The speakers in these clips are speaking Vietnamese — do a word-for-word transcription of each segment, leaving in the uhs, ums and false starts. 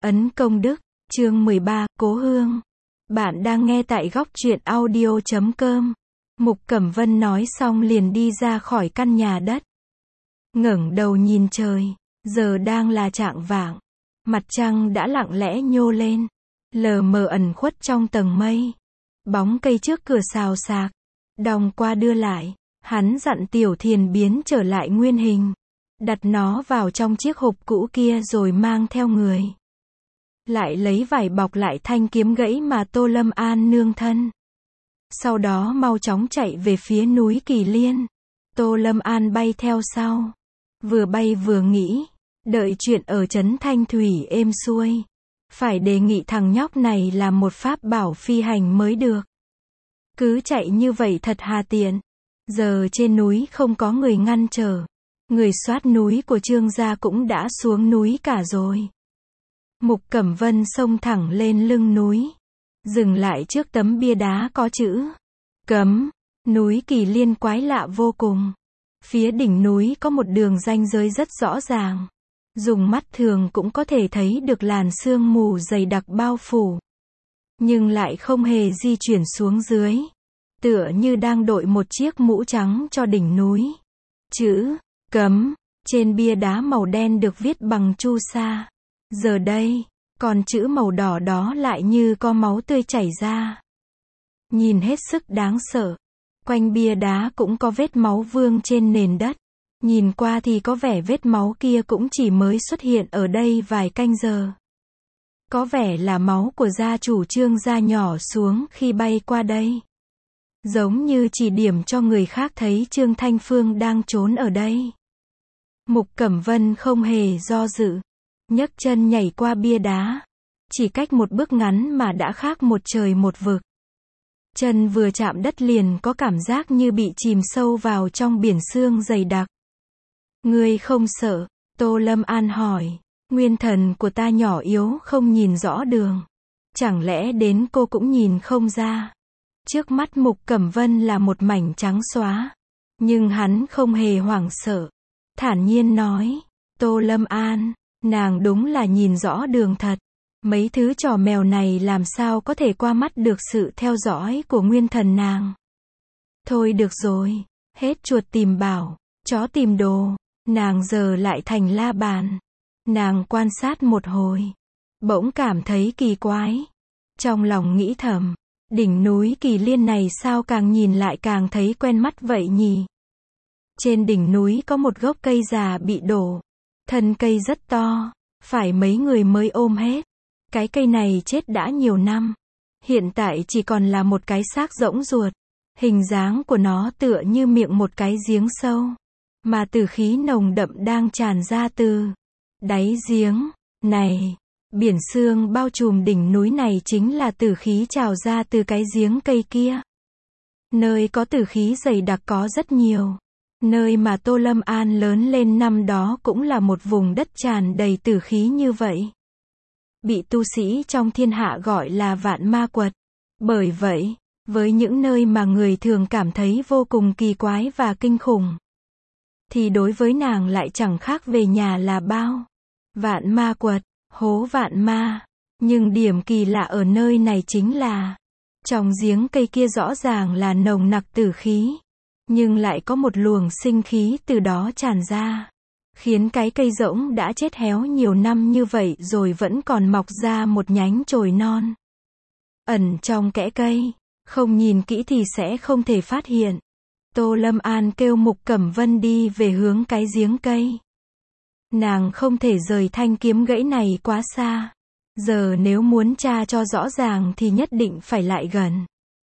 Ấn công đức, chương mười ba, Cố Hương. Bạn đang nghe tại góc truyện audio chấm com. Mục Cẩm Vân nói xong liền đi ra khỏi căn nhà đất. Ngẩng đầu nhìn trời, giờ đang là chạng vạng. Mặt trăng đã lặng lẽ nhô lên, lờ mờ ẩn khuất trong tầng mây. Bóng cây trước cửa xào xạc, đong qua đưa lại. Hắn dặn Tiểu Thiền biến trở lại nguyên hình, đặt nó vào trong chiếc hộp cũ kia rồi mang theo người. Lại lấy vải bọc lại thanh kiếm gãy mà Tô Lâm An nương thân. Sau đó mau chóng chạy về phía núi Kỳ Liên. Tô Lâm An bay theo sau. Vừa bay vừa nghĩ, đợi chuyện ở trấn Thanh Thủy êm xuôi, phải đề nghị thằng nhóc này làm một pháp bảo phi hành mới được. Cứ chạy như vậy thật hà tiện. Giờ trên núi không có người ngăn trở. Người soát núi của Trương gia cũng đã xuống núi cả rồi. Mục Cẩm Vân xông thẳng lên lưng núi, dừng lại trước tấm bia đá có chữ cấm. Núi Kỳ Liên quái lạ vô cùng. Phía đỉnh núi có một đường ranh giới rất rõ ràng. Dùng mắt thường cũng có thể thấy được làn sương mù dày đặc bao phủ. Nhưng lại không hề di chuyển xuống dưới. Tựa như đang đội một chiếc mũ trắng cho đỉnh núi. Chữ cấm trên bia đá màu đen được viết bằng chu sa. Giờ đây, còn chữ màu đỏ đó lại như có máu tươi chảy ra. Nhìn hết sức đáng sợ. Quanh bia đá cũng có vết máu vương trên nền đất. Nhìn qua thì có vẻ vết máu kia cũng chỉ mới xuất hiện ở đây vài canh giờ. Có vẻ là máu của gia chủ Trương gia nhỏ xuống khi bay qua đây. Giống như chỉ điểm cho người khác thấy Trương Thanh Phương đang trốn ở đây. Mục Cẩm Vân không hề do dự, nhấc chân nhảy qua bia đá. Chỉ cách một bước ngắn mà đã khác một trời một vực. Chân vừa chạm đất liền có cảm giác như bị chìm sâu vào trong biển sương dày đặc. Ngươi không sợ? Tô Lâm An hỏi. Nguyên thần của ta nhỏ yếu không nhìn rõ đường. Chẳng lẽ đến cô cũng nhìn không ra? Trước mắt Mục Cẩm Vân là một mảnh trắng xóa. Nhưng hắn không hề hoảng sợ. Thản nhiên nói. Tô Lâm An, nàng đúng là nhìn rõ đường thật. Mấy thứ trò mèo này làm sao có thể qua mắt được sự theo dõi của nguyên thần nàng. Thôi được rồi. Hết chuột tìm bảo, chó tìm đồ. Nàng giờ lại thành la bàn. Nàng quan sát một hồi, bỗng cảm thấy kỳ quái. Trong lòng nghĩ thầm, đỉnh núi Kỳ Liên này sao càng nhìn lại càng thấy quen mắt vậy nhỉ? Trên đỉnh núi có một gốc cây già bị đổ. Thân cây rất to, phải mấy người mới ôm hết. Cái cây này chết đã nhiều năm. Hiện tại chỉ còn là một cái xác rỗng ruột. Hình dáng của nó tựa như miệng một cái giếng sâu. Mà tử khí nồng đậm đang tràn ra từ đáy giếng này. Biển sương bao trùm đỉnh núi này chính là tử khí trào ra từ cái giếng cây kia. Nơi có tử khí dày đặc có rất nhiều. Nơi mà Tô Lâm An lớn lên năm đó cũng là một vùng đất tràn đầy tử khí như vậy. Bị tu sĩ trong thiên hạ gọi là vạn ma quật. Bởi vậy, với những nơi mà người thường cảm thấy vô cùng kỳ quái và kinh khủng, thì đối với nàng lại chẳng khác về nhà là bao. Vạn ma quật, hố vạn ma. Nhưng điểm kỳ lạ ở nơi này chính là, trong giếng cây kia rõ ràng là nồng nặc tử khí. Nhưng lại có một luồng sinh khí từ đó tràn ra. Khiến cái cây rỗng đã chết héo nhiều năm như vậy rồi vẫn còn mọc ra một nhánh chồi non. Ẩn trong kẽ cây, không nhìn kỹ thì sẽ không thể phát hiện. Tô Lâm An kêu Mục Cẩm Vân đi về hướng cái giếng cây. Nàng không thể rời thanh kiếm gãy này quá xa. Giờ nếu muốn tra cho rõ ràng thì nhất định phải lại gần.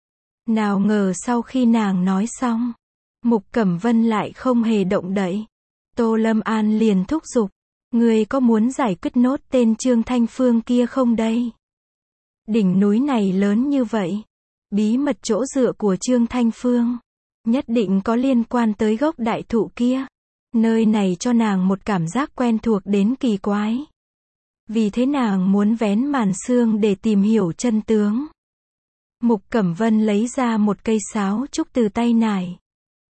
Nào ngờ sau khi nàng nói xong, Mục Cẩm Vân lại không hề động đậy. Tô Lâm An liền thúc giục. Ngươi có muốn giải quyết nốt tên Trương Thanh Phương kia không đây? Đỉnh núi này lớn như vậy. Bí mật chỗ dựa của Trương Thanh Phương nhất định có liên quan tới gốc đại thụ kia. Nơi này cho nàng một cảm giác quen thuộc đến kỳ quái. Vì thế nàng muốn vén màn sương để tìm hiểu chân tướng. Mục Cẩm Vân lấy ra một cây sáo trúc từ tay nải.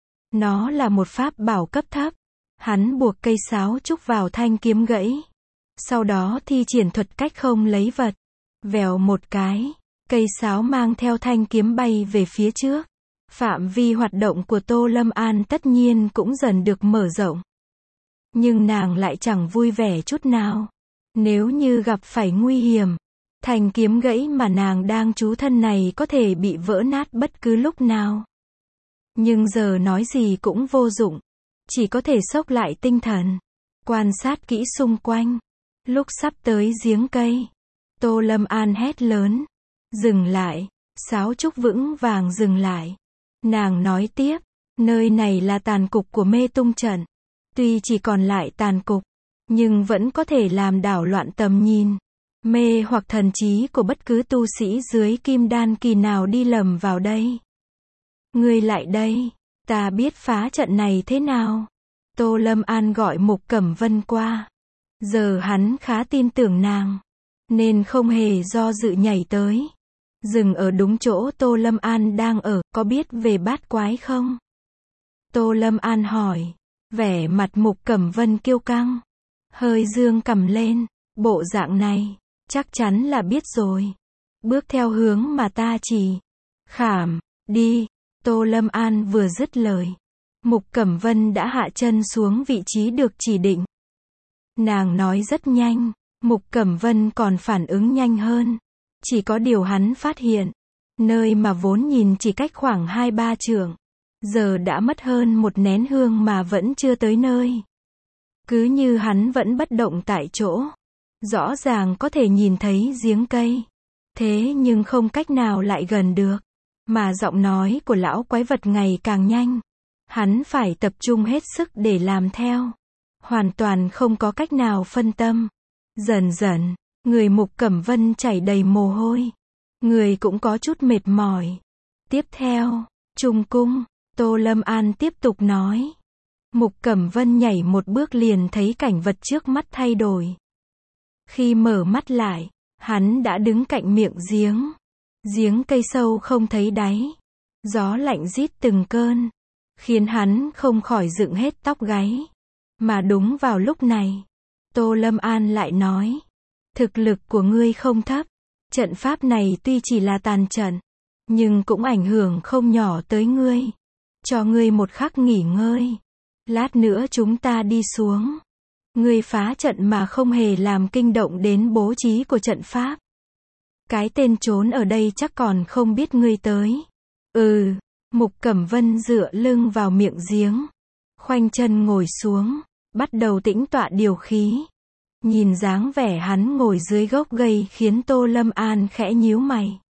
Nó là một pháp bảo cấp thấp. Hắn buộc cây sáo trúc vào thanh kiếm gãy. Sau đó thi triển thuật cách không lấy vật. Vèo một cái, cây sáo mang theo thanh kiếm bay về phía trước. Phạm vi hoạt động của Tô Lâm An tất nhiên cũng dần được mở rộng. Nhưng nàng lại chẳng vui vẻ chút nào. Nếu như gặp phải nguy hiểm, thanh kiếm gãy mà nàng đang trú thân này có thể bị vỡ nát bất cứ lúc nào. Nhưng giờ nói gì cũng vô dụng. Chỉ có thể xốc lại tinh thần. Quan sát kỹ xung quanh. Lúc sắp tới giếng cây, Tô Lâm An hét lớn. Dừng lại. Sáo trúc vững vàng dừng lại. Nàng nói tiếp. Nơi này là tàn cục của mê tung trận. Tuy chỉ còn lại tàn cục, nhưng vẫn có thể làm đảo loạn tầm nhìn. Mê hoặc thần trí của bất cứ tu sĩ dưới kim đan kỳ nào đi lầm vào đây. Ngươi lại đây. Ta biết phá trận này thế nào. Tô Lâm An gọi Mục Cẩm Vân qua. Giờ hắn khá tin tưởng nàng, nên không hề do dự nhảy tới. Dừng ở đúng chỗ Tô Lâm An đang ở, có biết về bát quái không? Tô Lâm An hỏi. Vẻ mặt Mục Cẩm Vân kiêu căng. Hơi dương cằm lên. Bộ dạng này, chắc chắn là biết rồi. Bước theo hướng mà ta chỉ. Khảm, đi. Tô Lâm An vừa dứt lời. Mục Cẩm Vân đã hạ chân xuống vị trí được chỉ định. Nàng nói rất nhanh. Mục Cẩm Vân còn phản ứng nhanh hơn. Chỉ có điều hắn phát hiện. Nơi mà vốn nhìn chỉ cách khoảng hai ba trượng. Giờ đã mất hơn một nén hương mà vẫn chưa tới nơi. Cứ như hắn vẫn bất động tại chỗ. Rõ ràng có thể nhìn thấy giếng cây. Thế nhưng không cách nào lại gần được. Mà giọng nói của lão quái vật ngày càng nhanh. Hắn phải tập trung hết sức để làm theo. Hoàn toàn không có cách nào phân tâm. Dần dần, người Mục Cẩm Vân chảy đầy mồ hôi. Người cũng có chút mệt mỏi. Tiếp theo, Trung Cung, Tô Lâm An tiếp tục nói. Mục Cẩm Vân nhảy một bước liền thấy cảnh vật trước mắt thay đổi. Khi mở mắt lại, hắn đã đứng cạnh miệng giếng. Giếng cây sâu không thấy đáy. Gió lạnh rít từng cơn, khiến hắn không khỏi dựng hết tóc gáy. Mà đúng vào lúc này, Tô Lâm An lại nói. Thực lực của ngươi không thấp. Trận pháp này tuy chỉ là tàn trận, nhưng cũng ảnh hưởng không nhỏ tới ngươi. Cho ngươi một khắc nghỉ ngơi. Lát nữa chúng ta đi xuống. Ngươi phá trận mà không hề làm kinh động đến bố trí của trận pháp. Cái tên trốn ở đây chắc còn không biết ngươi tới. Ừ, Mục Cẩm Vân dựa lưng vào miệng giếng. Khoanh chân ngồi xuống. Bắt đầu tĩnh tọa điều khí. Nhìn dáng vẻ hắn ngồi dưới gốc cây khiến Tô Lâm An khẽ nhíu mày.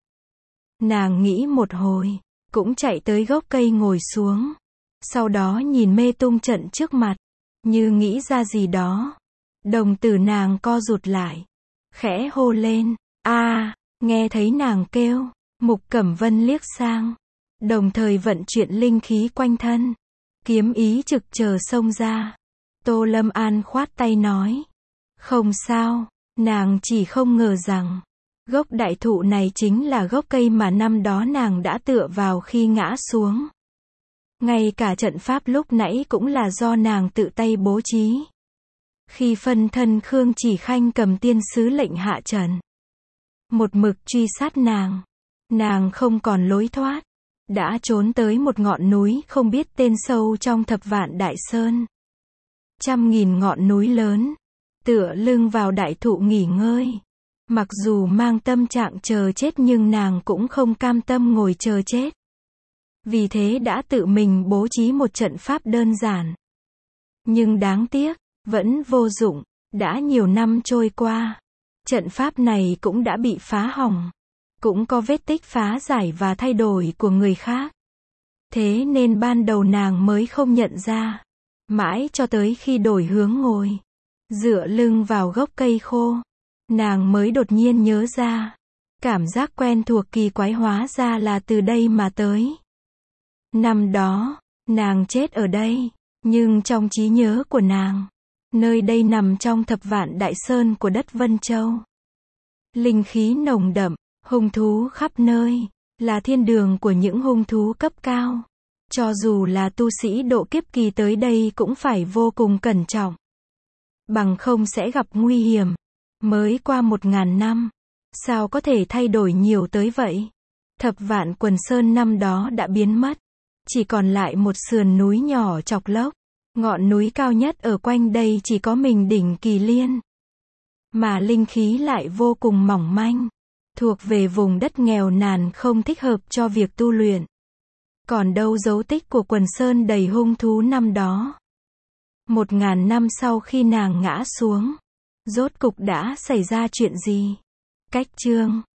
Nàng nghĩ một hồi, cũng chạy tới gốc cây ngồi xuống. Sau đó nhìn mê tung trận trước mặt. Như nghĩ ra gì đó. Đồng tử nàng co rụt lại. Khẽ hô lên. A, nghe thấy nàng kêu. Mục Cẩm Vân liếc sang. Đồng thời vận chuyển linh khí quanh thân. Kiếm ý trực chờ xông ra. Tô Lâm An khoát tay nói. Không sao, nàng chỉ không ngờ rằng. Gốc đại thụ này chính là gốc cây mà năm đó nàng đã tựa vào khi ngã xuống. Ngay cả trận pháp lúc nãy cũng là do nàng tự tay bố trí. Khi phân thân Khương Chỉ Khanh cầm tiên sứ lệnh hạ trần. Một mực truy sát nàng. Nàng không còn lối thoát. Đã trốn tới một ngọn núi không biết tên sâu trong thập vạn đại sơn. Trăm nghìn ngọn núi lớn. Tựa lưng vào đại thụ nghỉ ngơi. Mặc dù mang tâm trạng chờ chết nhưng nàng cũng không cam tâm ngồi chờ chết. Vì thế đã tự mình bố trí một trận pháp đơn giản. Nhưng đáng tiếc, vẫn vô dụng. Đã nhiều năm trôi qua. Trận pháp này cũng đã bị phá hỏng. Cũng có vết tích phá giải và thay đổi của người khác. Thế nên ban đầu nàng mới không nhận ra. Mãi cho tới khi đổi hướng ngồi. Dựa lưng vào gốc cây khô. Nàng mới đột nhiên nhớ ra. Cảm giác quen thuộc kỳ quái hóa ra là từ đây mà tới. Năm đó, nàng chết ở đây. Nhưng trong trí nhớ của nàng, nơi đây nằm trong thập vạn đại sơn của đất Vân Châu. Linh khí nồng đậm, hung thú khắp nơi, là thiên đường của những hung thú cấp cao. Cho dù là tu sĩ độ kiếp kỳ tới đây cũng phải vô cùng cẩn trọng. Bằng không sẽ gặp nguy hiểm. Mới qua một ngàn năm. Sao có thể thay đổi nhiều tới vậy? Thập vạn Quần Sơn năm đó đã biến mất. Chỉ còn lại một sườn núi nhỏ chọc lốc. Ngọn núi cao nhất ở quanh đây chỉ có mình đỉnh Kỳ Liên. Mà linh khí lại vô cùng mỏng manh. Thuộc về vùng đất nghèo nàn không thích hợp cho việc tu luyện. Còn đâu dấu tích của Quần Sơn đầy hung thú năm đó. Một ngàn năm sau khi nàng ngã xuống, rốt cục đã xảy ra chuyện gì? Cách chương